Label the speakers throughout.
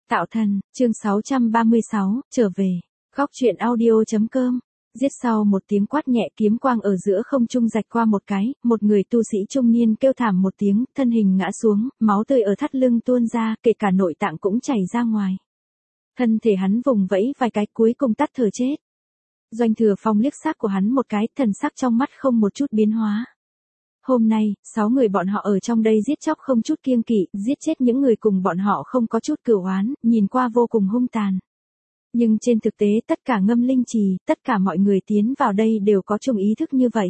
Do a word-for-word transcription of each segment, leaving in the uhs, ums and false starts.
Speaker 1: Tạo thần, chương sáu trăm ba mươi sáu, trở về. Góc truyện audio.com. Giết sau một tiếng quát nhẹ, kiếm quang ở giữa không trung rạch qua một cái, một người tu sĩ trung niên kêu thảm một tiếng, thân hình ngã xuống, máu tươi ở thắt lưng tuôn ra, kể cả nội tạng cũng chảy ra ngoài. Thân thể hắn vùng vẫy vài cái, cuối cùng tắt thở chết. Doanh Thừa Phong liếc xác của hắn một cái, thần sắc trong mắt không một chút biến hóa. Hôm nay, sáu người bọn họ ở trong đây giết chóc không chút kiêng kỵ, giết chết những người cùng bọn họ không có chút cửu oán, nhìn qua vô cùng hung tàn. Nhưng trên thực tế tất cả Ngâm Linh Trì, tất cả mọi người tiến vào đây đều có chung ý thức như vậy.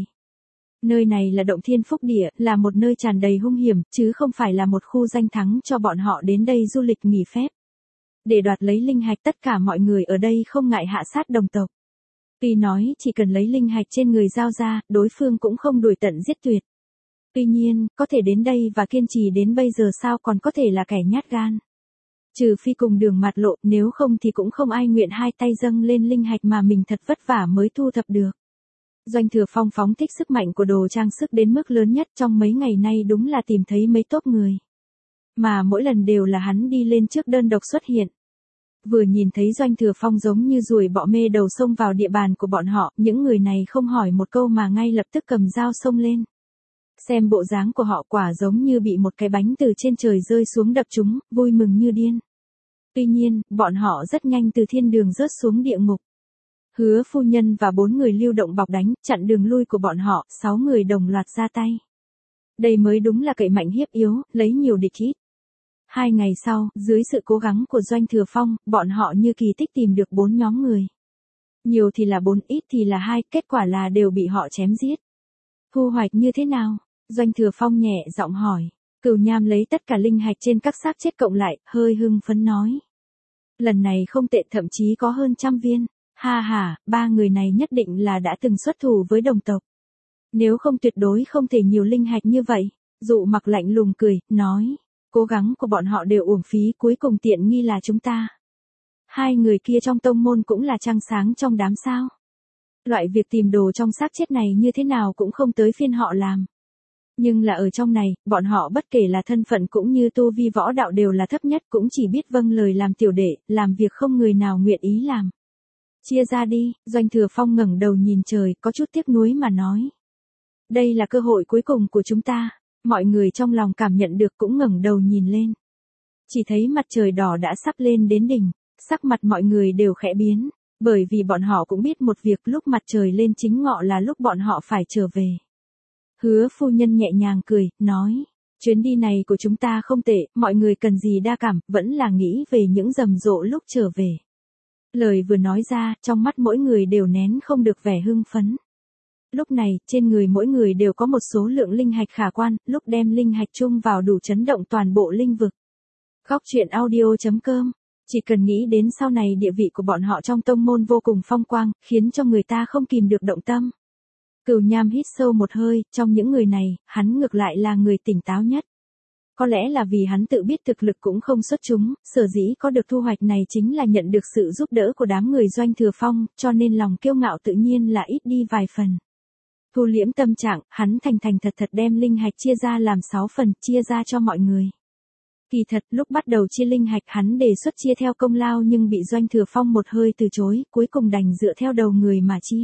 Speaker 1: Nơi này là động thiên phúc địa, là một nơi tràn đầy hung hiểm, chứ không phải là một khu danh thắng cho bọn họ đến đây du lịch nghỉ phép. Để đoạt lấy linh hạch, tất cả mọi người ở đây không ngại hạ sát đồng tộc. Tuy nói chỉ cần lấy linh hạch trên người giao ra, đối phương cũng không đuổi tận giết tuyệt. Tuy nhiên, có thể đến đây và kiên trì đến bây giờ sao còn có thể là kẻ nhát gan. Trừ phi cùng đường mạt lộ, nếu không thì cũng không ai nguyện hai tay dâng lên linh hạch mà mình thật vất vả mới thu thập được. Doanh Thừa Phong phóng thích sức mạnh của đồ trang sức đến mức lớn nhất trong mấy ngày nay, đúng là tìm thấy mấy tốp người. Mà mỗi lần đều là hắn đi lên trước đơn độc xuất hiện. Vừa nhìn thấy Doanh Thừa Phong giống như ruồi bọ mê đầu xông vào địa bàn của bọn họ, những người này không hỏi một câu mà ngay lập tức cầm dao xông lên. Xem bộ dáng của họ quả giống như bị một cái bánh từ trên trời rơi xuống đập chúng, vui mừng như điên. Tuy nhiên, bọn họ rất nhanh từ thiên đường rớt xuống địa ngục. Hứa phu nhân và bốn người lưu động bọc đánh, chặn đường lui của bọn họ, sáu người đồng loạt ra tay. Đây mới đúng là cậy mạnh hiếp yếu, lấy nhiều địch ít. Hai ngày sau, dưới sự cố gắng của Doanh Thừa Phong, bọn họ như kỳ tích tìm được bốn nhóm người. Nhiều thì là bốn, ít thì là hai, kết quả là đều bị họ chém giết. Thu hoạch như thế nào? Doanh Thừa Phong nhẹ giọng hỏi. Cửu Nham lấy tất cả linh hạch trên các xác chết cộng lại, hơi hưng phấn nói. Lần này không tệ, thậm chí có hơn trăm viên. Ha ha, ba người này nhất định là đã từng xuất thủ với đồng tộc. Nếu không tuyệt đối không thể nhiều linh hạch như vậy. Dụ Mặc lạnh lùng cười, nói. Cố gắng của bọn họ đều uổng phí, cuối cùng tiện nghi là chúng ta. Hai người kia trong tông môn cũng là trăng sáng trong đám sao. Loại việc tìm đồ trong xác chết này như thế nào cũng không tới phiên họ làm. Nhưng là ở trong này, bọn họ bất kể là thân phận cũng như tu vi võ đạo đều là thấp nhất, cũng chỉ biết vâng lời làm tiểu đệ, làm việc không người nào nguyện ý làm. Chia ra đi, Doanh Thừa Phong ngẩng đầu nhìn trời, có chút tiếc nuối mà nói. Đây là cơ hội cuối cùng của chúng ta. Mọi người trong lòng cảm nhận được cũng ngẩng đầu nhìn lên. Chỉ thấy mặt trời đỏ đã sắp lên đến đỉnh, sắc mặt mọi người đều khẽ biến, bởi vì bọn họ cũng biết một việc, lúc mặt trời lên chính ngọ là lúc bọn họ phải trở về. Hứa phu nhân nhẹ nhàng cười, nói, chuyến đi này của chúng ta không tệ, mọi người cần gì đa cảm, vẫn là nghĩ về những rầm rộ lúc trở về. Lời vừa nói ra, trong mắt mỗi người đều nén không được vẻ hưng phấn. Lúc này, trên người mỗi người đều có một số lượng linh hạch khả quan, lúc đem linh hạch chung vào đủ chấn động toàn bộ linh vực. Góc truyện audio.com. Chỉ cần nghĩ đến sau này địa vị của bọn họ trong tông môn vô cùng phong quang, khiến cho người ta không kìm được động tâm. Cửu Nham hít sâu một hơi, trong những người này, hắn ngược lại là người tỉnh táo nhất. Có lẽ là vì hắn tự biết thực lực cũng không xuất chúng, sở dĩ có được thu hoạch này chính là nhận được sự giúp đỡ của đám người Doanh Thừa Phong, cho nên lòng kiêu ngạo tự nhiên là ít đi vài phần. Thu liễm tâm trạng, hắn thành thành thật thật đem linh hạch chia ra làm sáu phần, chia ra cho mọi người. Kỳ thật, lúc bắt đầu chia linh hạch hắn đề xuất chia theo công lao nhưng bị Doanh Thừa Phong một hơi từ chối, cuối cùng đành dựa theo đầu người mà chia.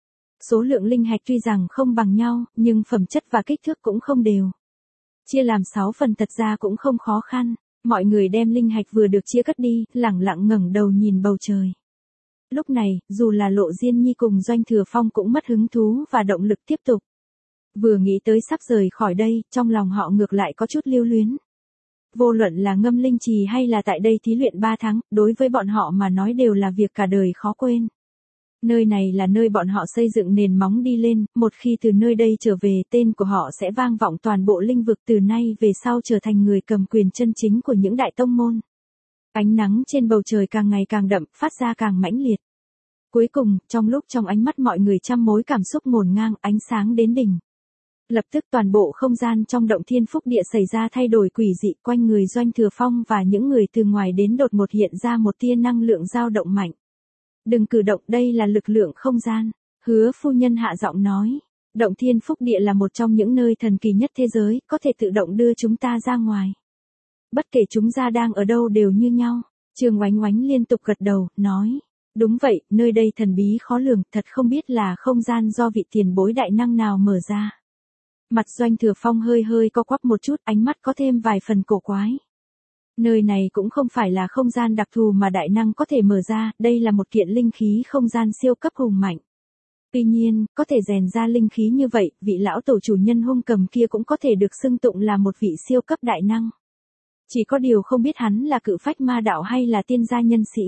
Speaker 1: Số lượng linh hạch tuy rằng không bằng nhau, nhưng phẩm chất và kích thước cũng không đều. Chia làm sáu phần thật ra cũng không khó khăn, mọi người đem linh hạch vừa được chia cất đi, lẳng lặng ngẩng đầu nhìn bầu trời. Lúc này, dù là Lộ Diên Nhi cùng Doanh Thừa Phong cũng mất hứng thú và động lực tiếp tục. Vừa nghĩ tới sắp rời khỏi đây, trong lòng họ ngược lại có chút lưu luyến. Vô luận là Ngâm Linh Trì hay là tại đây thí luyện ba tháng, đối với bọn họ mà nói đều là việc cả đời khó quên. Nơi này là nơi bọn họ xây dựng nền móng đi lên, một khi từ nơi đây trở về, tên của họ sẽ vang vọng toàn bộ linh vực, từ nay về sau trở thành người cầm quyền chân chính của những đại tông môn. Ánh nắng trên bầu trời càng ngày càng đậm, phát ra càng mãnh liệt. Cuối cùng, trong lúc trong ánh mắt mọi người trăm mối cảm xúc ngổn ngang, ánh sáng đến đỉnh. Lập tức toàn bộ không gian trong động thiên phúc địa xảy ra thay đổi quỷ dị, quanh người Doanh Thừa Phong và những người từ ngoài đến đột một hiện ra một tia năng lượng dao động mạnh. Đừng cử động, đây là lực lượng không gian. Hứa phu nhân hạ giọng nói. Động thiên phúc địa là một trong những nơi thần kỳ nhất thế giới, có thể tự động đưa chúng ta ra ngoài. Bất kể chúng ta đang ở đâu đều như nhau. Trương Oánh Oánh liên tục gật đầu, nói. Đúng vậy, nơi đây thần bí khó lường, thật không biết là không gian do vị tiền bối đại năng nào mở ra. Mặt Doanh Thừa Phong hơi hơi co quắp một chút, ánh mắt có thêm vài phần cổ quái. Nơi này cũng không phải là không gian đặc thù mà đại năng có thể mở ra, đây là một kiện linh khí không gian siêu cấp hùng mạnh. Tuy nhiên, có thể rèn ra linh khí như vậy, vị lão tổ chủ nhân hung cầm kia cũng có thể được xưng tụng là một vị siêu cấp đại năng. Chỉ có điều không biết hắn là cự phách ma đạo hay là tiên gia nhân sĩ.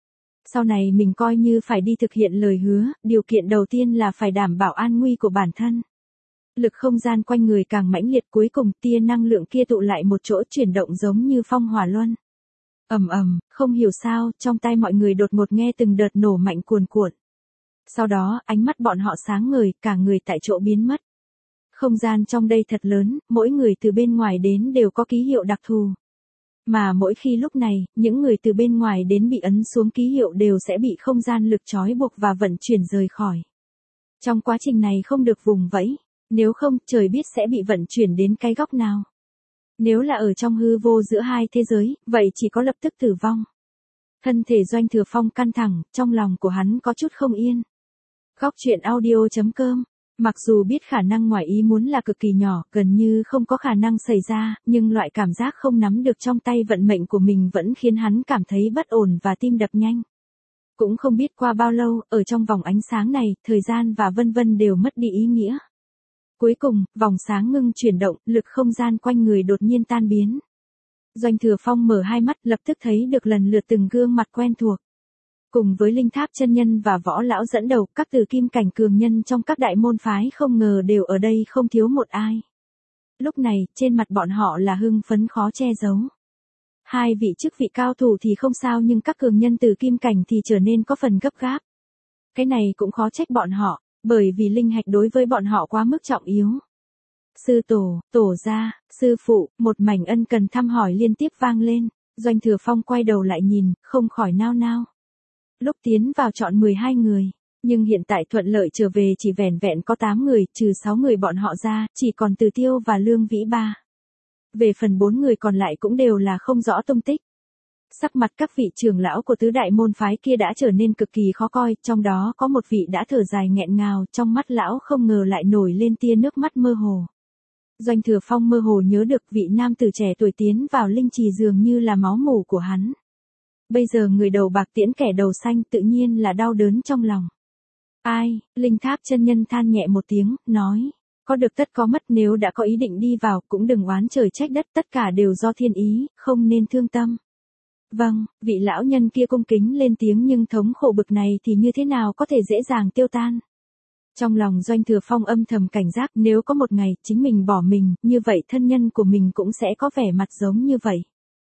Speaker 1: Sau này mình coi như phải đi thực hiện lời hứa, điều kiện đầu tiên là phải đảm bảo an nguy của bản thân. Lực không gian quanh người càng mãnh liệt, cuối cùng tia năng lượng kia tụ lại một chỗ chuyển động giống như phong hỏa luân. Ầm ầm, không hiểu sao, trong tai mọi người đột ngột nghe từng đợt nổ mạnh cuồn cuộn. Sau đó, ánh mắt bọn họ sáng ngời, cả người tại chỗ biến mất. Không gian trong đây thật lớn, mỗi người từ bên ngoài đến đều có ký hiệu đặc thù. Mà mỗi khi lúc này, những người từ bên ngoài đến bị ấn xuống ký hiệu đều sẽ bị không gian lực trói buộc và vận chuyển rời khỏi. Trong quá trình này không được vùng vẫy, nếu không trời biết sẽ bị vận chuyển đến cái góc nào. Nếu là ở trong hư vô giữa hai thế giới, vậy chỉ có lập tức tử vong. Thân thể Doanh Thừa Phong căng thẳng, trong lòng của hắn có chút không yên. Góc truyện audio chấm com. Mặc dù biết khả năng ngoài ý muốn là cực kỳ nhỏ, gần như không có khả năng xảy ra, nhưng loại cảm giác không nắm được trong tay vận mệnh của mình vẫn khiến hắn cảm thấy bất ổn và tim đập nhanh. Cũng không biết qua bao lâu, ở trong vòng ánh sáng này, thời gian và vân vân đều mất đi ý nghĩa. Cuối cùng, vòng sáng ngưng chuyển động, lực không gian quanh người đột nhiên tan biến. Doanh Thừa Phong mở hai mắt, lập tức thấy được lần lượt từng gương mặt quen thuộc. Cùng với Linh Tháp chân nhân và Võ lão dẫn đầu, các từ kim cảnh cường nhân trong các đại môn phái không ngờ đều ở đây không thiếu một ai. Lúc này, trên mặt bọn họ là hưng phấn khó che giấu. Hai vị chức vị cao thủ thì không sao, nhưng các cường nhân từ kim cảnh thì trở nên có phần gấp gáp. Cái này cũng khó trách bọn họ, bởi vì linh hạch đối với bọn họ quá mức trọng yếu. Sư tổ, tổ gia, sư phụ, một mảnh ân cần thăm hỏi liên tiếp vang lên. Doanh Thừa Phong quay đầu lại nhìn, không khỏi nao nao. Lúc tiến vào chọn mười hai người, nhưng hiện tại thuận lợi trở về chỉ vẻn vẹn có tám người, trừ sáu người bọn họ ra, chỉ còn Từ Tiêu và Lương Vĩ Ba. Về phần bốn người còn lại cũng đều là không rõ tung tích. Sắc mặt các vị trưởng lão của tứ đại môn phái kia đã trở nên cực kỳ khó coi, trong đó có một vị đã thở dài nghẹn ngào, trong mắt lão không ngờ lại nổi lên tia nước mắt mơ hồ. Doanh Thừa Phong mơ hồ nhớ được vị nam tử trẻ tuổi tiến vào linh trì dường như là máu mủ của hắn. Bây giờ người đầu bạc tiễn kẻ đầu xanh, tự nhiên là đau đớn trong lòng. Ai, Linh Tháp chân nhân than nhẹ một tiếng, nói, có được tất có mất, nếu đã có ý định đi vào cũng đừng oán trời trách đất, tất cả đều do thiên ý, không nên thương tâm. Vâng, vị lão nhân kia cung kính lên tiếng, nhưng thống khổ bực này thì như thế nào có thể dễ dàng tiêu tan. Trong lòng Doanh Thừa Phong âm thầm cảnh giác, nếu có một ngày chính mình bỏ mình, như vậy thân nhân của mình cũng sẽ có vẻ mặt giống như vậy.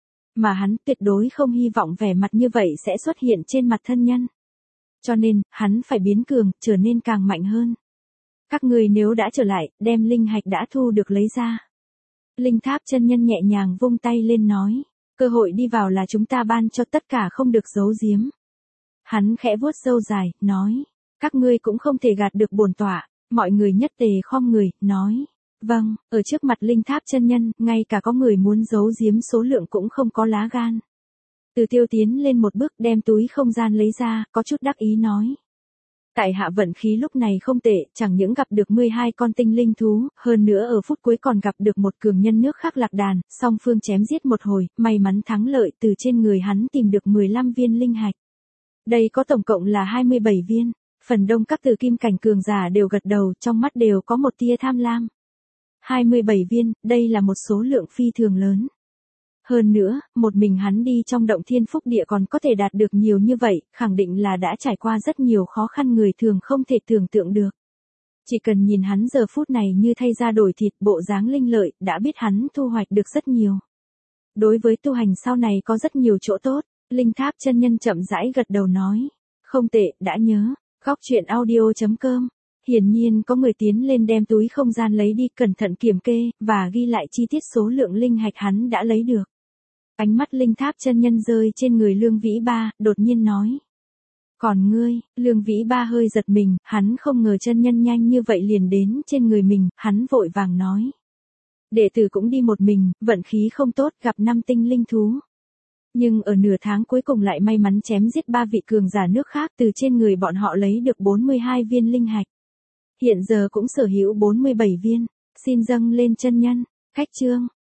Speaker 1: Mà hắn tuyệt đối không hy vọng vẻ mặt như vậy sẽ xuất hiện trên mặt thân nhân. Cho nên, hắn phải biến cường, trở nên càng mạnh hơn. Các người nếu đã trở lại, đem linh hạch đã thu được lấy ra. Linh Tháp chân nhân nhẹ nhàng vung tay lên nói, cơ hội đi vào là chúng ta ban cho, tất cả không được giấu giếm. Hắn khẽ vuốt râu dài, nói, các ngươi cũng không thể gạt được bổn tọa. Mọi người nhất tề khom người, nói, vâng, ở trước mặt Linh Tháp chân nhân, ngay cả có người muốn giấu giếm số lượng cũng không có lá gan. Từ Tiêu tiến lên một bước, đem túi không gian lấy ra, có chút đắc ý nói. Tại hạ vận khí lúc này không tệ, chẳng những gặp được mười hai con tinh linh thú, hơn nữa ở phút cuối còn gặp được một cường nhân nước khác Lạc Đàn, song phương chém giết một hồi, may mắn thắng lợi, từ trên người hắn tìm được mười lăm viên linh hạch. Đây có tổng cộng là hai mươi bảy viên, phần đông các từ kim cảnh cường giả đều gật đầu, trong mắt đều có một tia tham lam. hai mươi bảy viên, đây là một số lượng phi thường lớn. Hơn nữa, một mình hắn đi trong động thiên phúc địa còn có thể đạt được nhiều như vậy, khẳng định là đã trải qua rất nhiều khó khăn người thường không thể tưởng tượng được. Chỉ cần nhìn hắn giờ phút này như thay da đổi thịt, bộ dáng linh lợi, đã biết hắn thu hoạch được rất nhiều. Đối với tu hành sau này có rất nhiều chỗ tốt, Linh Tháp chân nhân chậm rãi gật đầu nói. Không tệ, đã nhớ. Góc truyện audio chấm com. Hiển nhiên có người tiến lên đem túi không gian lấy đi, cẩn thận kiểm kê, và ghi lại chi tiết số lượng linh hạch hắn đã lấy được. Ánh mắt Linh Tháp chân nhân rơi trên người Lương Vĩ Ba, đột nhiên nói. Còn ngươi, Lương Vĩ Ba hơi giật mình, hắn không ngờ chân nhân nhanh như vậy liền đến trên người mình, hắn vội vàng nói. Đệ tử cũng đi một mình, vận khí không tốt, gặp năm tinh linh thú. Nhưng ở nửa tháng cuối cùng lại may mắn chém giết ba vị cường giả nước khác, từ trên người bọn họ lấy được bốn mươi hai viên linh hạch. Hiện giờ cũng sở hữu bốn mươi bảy viên, xin dâng lên chân nhân. Khách chương,